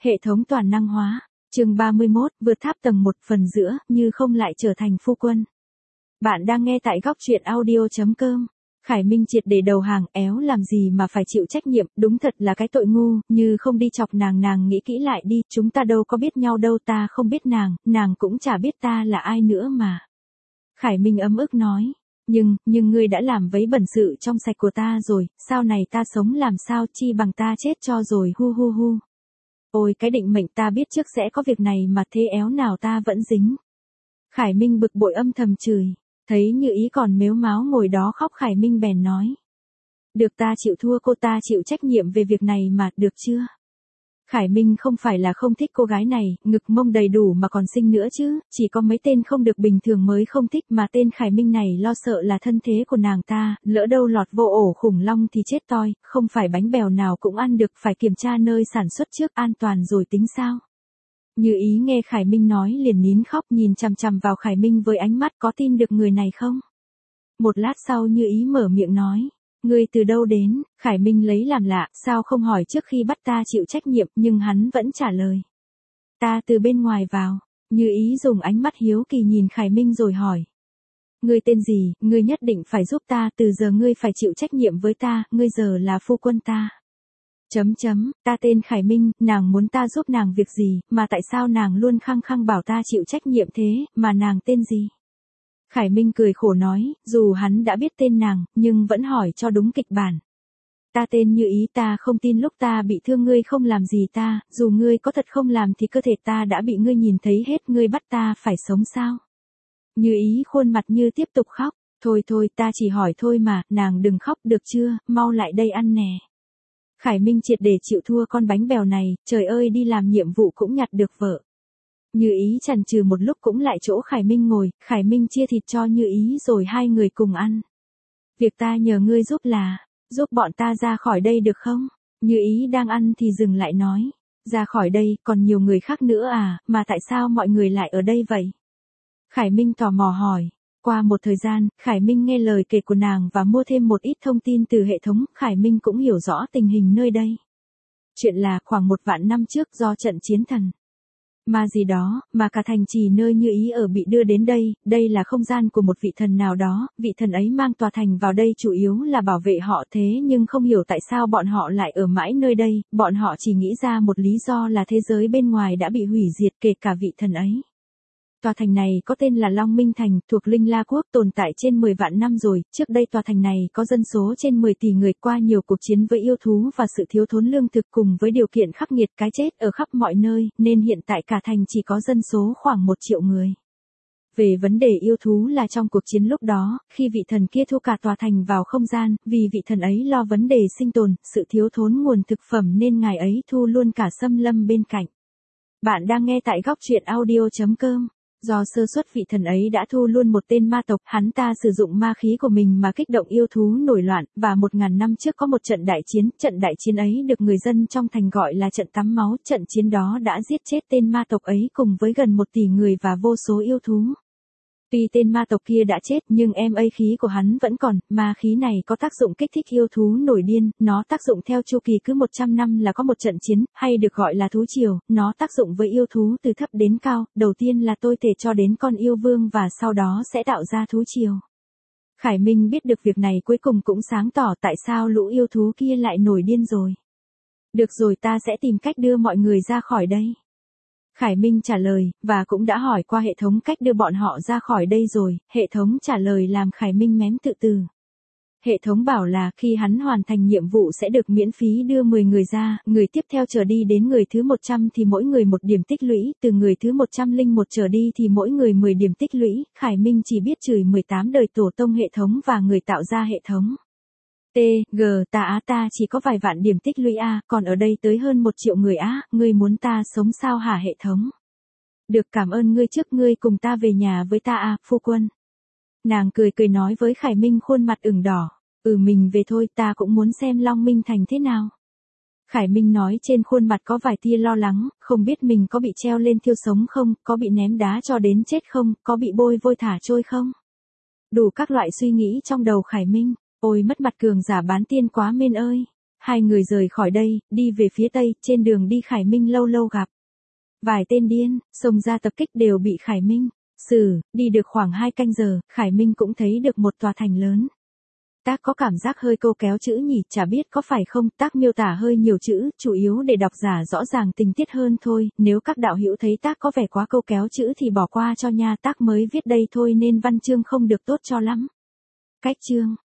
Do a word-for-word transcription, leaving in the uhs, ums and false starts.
Hệ thống toàn năng hóa. Chương ba mươi mốt, vượt tháp tầng một phần giữa, như không lại trở thành phu quân. Bạn đang nghe tại góc truyện audio chấm com. Khải Minh triệt để đầu hàng, éo làm gì mà phải chịu trách nhiệm, đúng thật là cái tội ngu, như không đi chọc nàng nàng nghĩ kỹ lại đi, chúng ta đâu có biết nhau đâu, ta không biết nàng, nàng cũng chả biết ta là ai nữa mà. Khải Minh ấm ức nói, nhưng, nhưng ngươi đã làm vấy bẩn sự trong sạch của ta rồi, sau này ta sống làm sao chi bằng ta chết cho rồi hu hu hu. Ôi cái định mệnh ta biết trước sẽ có việc này mà thế éo nào ta vẫn dính. Khải Minh bực bội âm thầm chửi, thấy Như Ý còn mếu máo ngồi đó khóc Khải Minh bèn nói. Được ta chịu thua cô ta chịu trách nhiệm về việc này mà, được chưa? Khải Minh không phải là không thích cô gái này, ngực mông đầy đủ mà còn xinh nữa chứ, chỉ có mấy tên không được bình thường mới không thích mà tên Khải Minh này lo sợ là thân thế của nàng ta, lỡ đâu lọt vô ổ khủng long thì chết toi, không phải bánh bèo nào cũng ăn được, phải kiểm tra nơi sản xuất trước an toàn rồi tính sao. Như Ý nghe Khải Minh nói liền nín khóc nhìn chằm chằm vào Khải Minh với ánh mắt có tin được người này không. Một lát sau Như Ý mở miệng nói. Ngươi từ đâu đến? Khải Minh lấy làm lạ, sao không hỏi trước khi bắt ta chịu trách nhiệm, nhưng hắn vẫn trả lời. Ta từ bên ngoài vào. Như Ý dùng ánh mắt hiếu kỳ nhìn Khải Minh rồi hỏi. Ngươi tên gì, ngươi nhất định phải giúp ta, từ giờ ngươi phải chịu trách nhiệm với ta, ngươi giờ là phu quân ta. Chấm chấm, ta tên Khải Minh, nàng muốn ta giúp nàng việc gì, mà tại sao nàng luôn khăng khăng bảo ta chịu trách nhiệm thế, mà nàng tên gì? Khải Minh cười khổ nói, dù hắn đã biết tên nàng, nhưng vẫn hỏi cho đúng kịch bản. Ta tên Như Ý, ta không tin lúc ta bị thương ngươi không làm gì ta, dù ngươi có thật không làm thì cơ thể ta đã bị ngươi nhìn thấy hết, ngươi bắt ta phải sống sao? Như Ý khuôn mặt như tiếp tục khóc, thôi thôi ta chỉ hỏi thôi mà, nàng đừng khóc được chưa, mau lại đây ăn nè. Khải Minh triệt để chịu thua con bánh bèo này, trời ơi đi làm nhiệm vụ cũng nhặt được vợ. Như Ý chần chừ một lúc cũng lại chỗ Khải Minh ngồi, Khải Minh chia thịt cho Như Ý rồi hai người cùng ăn. Việc ta nhờ ngươi giúp là, giúp bọn ta ra khỏi đây được không? Như Ý đang ăn thì dừng lại nói, ra khỏi đây, còn nhiều người khác nữa à, mà tại sao mọi người lại ở đây vậy? Khải Minh tò mò hỏi. Qua một thời gian, Khải Minh nghe lời kể của nàng và mua thêm một ít thông tin từ hệ thống, Khải Minh cũng hiểu rõ tình hình nơi đây. Chuyện là khoảng một vạn năm trước do trận chiến thần ma gì đó, mà cả thành trì nơi Như Ý ở bị đưa đến đây, đây là không gian của một vị thần nào đó, vị thần ấy mang tòa thành vào đây chủ yếu là bảo vệ họ thế nhưng không hiểu tại sao bọn họ lại ở mãi nơi đây, bọn họ chỉ nghĩ ra một lý do là thế giới bên ngoài đã bị hủy diệt kể cả vị thần ấy. Tòa thành này có tên là Long Minh Thành, thuộc Linh La Quốc, tồn tại trên mười vạn năm rồi, trước đây tòa thành này có dân số trên mười tỷ người, qua nhiều cuộc chiến với yêu thú và sự thiếu thốn lương thực cùng với điều kiện khắc nghiệt cái chết ở khắp mọi nơi, nên hiện tại cả thành chỉ có dân số khoảng một triệu người. Về vấn đề yêu thú là trong cuộc chiến lúc đó, khi vị thần kia thu cả tòa thành vào không gian, vì vị thần ấy lo vấn đề sinh tồn, sự thiếu thốn nguồn thực phẩm nên ngài ấy thu luôn cả xâm lâm bên cạnh. Bạn đang nghe tại góc truyện audio chấm com. Do sơ suất vị thần ấy đã thu luôn một tên ma tộc, hắn ta sử dụng ma khí của mình mà kích động yêu thú nổi loạn, và một ngàn năm trước có một trận đại chiến, trận đại chiến ấy được người dân trong thành gọi là trận tắm máu, trận chiến đó đã giết chết tên ma tộc ấy cùng với gần một tỷ người và vô số yêu thú. Tuy tên ma tộc kia đã chết nhưng em ấy khí của hắn vẫn còn, ma khí này có tác dụng kích thích yêu thú nổi điên, nó tác dụng theo chu kỳ cứ một trăm năm là có một trận chiến, hay được gọi là thú triều, nó tác dụng với yêu thú từ thấp đến cao, đầu tiên là tôi thể cho đến con yêu vương và sau đó sẽ tạo ra thú triều. Khải Minh biết được việc này cuối cùng cũng sáng tỏ tại sao lũ yêu thú kia lại nổi điên rồi. Được rồi ta sẽ tìm cách đưa mọi người ra khỏi đây. Khải Minh trả lời, và cũng đã hỏi qua hệ thống cách đưa bọn họ ra khỏi đây rồi, hệ thống trả lời làm Khải Minh mém tự từ. Hệ thống bảo là khi hắn hoàn thành nhiệm vụ sẽ được miễn phí đưa mười người ra, người tiếp theo trở đi đến người thứ một trăm thì mỗi người một điểm tích lũy, từ người thứ một trăm lẻ một trở đi thì mỗi người mười điểm tích lũy, Khải Minh chỉ biết chửi mười tám đời tổ tông hệ thống và người tạo ra hệ thống. T, G, ta á ta chỉ có vài vạn điểm tích lũy a, còn ở đây tới hơn một triệu người á, ngươi muốn ta sống sao hả hệ thống? Được cảm ơn ngươi trước ngươi cùng ta về nhà với ta a, phu quân. Nàng cười cười nói với Khải Minh khuôn mặt ửng đỏ, ừ mình về thôi ta cũng muốn xem Long Minh Thành thế nào. Khải Minh nói trên khuôn mặt có vài tia lo lắng, không biết mình có bị treo lên thiêu sống không, có bị ném đá cho đến chết không, có bị bôi vôi thả trôi không. Đủ các loại suy nghĩ trong đầu Khải Minh. Ôi mất mặt cường giả bán tiên quá mên ơi. Hai người rời khỏi đây, đi về phía tây, trên đường đi Khải Minh lâu lâu gặp vài tên điên, xông ra tập kích đều bị Khải Minh xử, đi được khoảng hai canh giờ, Khải Minh cũng thấy được một tòa thành lớn. Tác có cảm giác hơi câu kéo chữ nhỉ, chả biết có phải không, tác miêu tả hơi nhiều chữ, chủ yếu để độc giả rõ ràng tình tiết hơn thôi, nếu các đạo hữu thấy tác có vẻ quá câu kéo chữ thì bỏ qua cho nha, tác mới viết đây thôi nên văn chương không được tốt cho lắm. Cách chương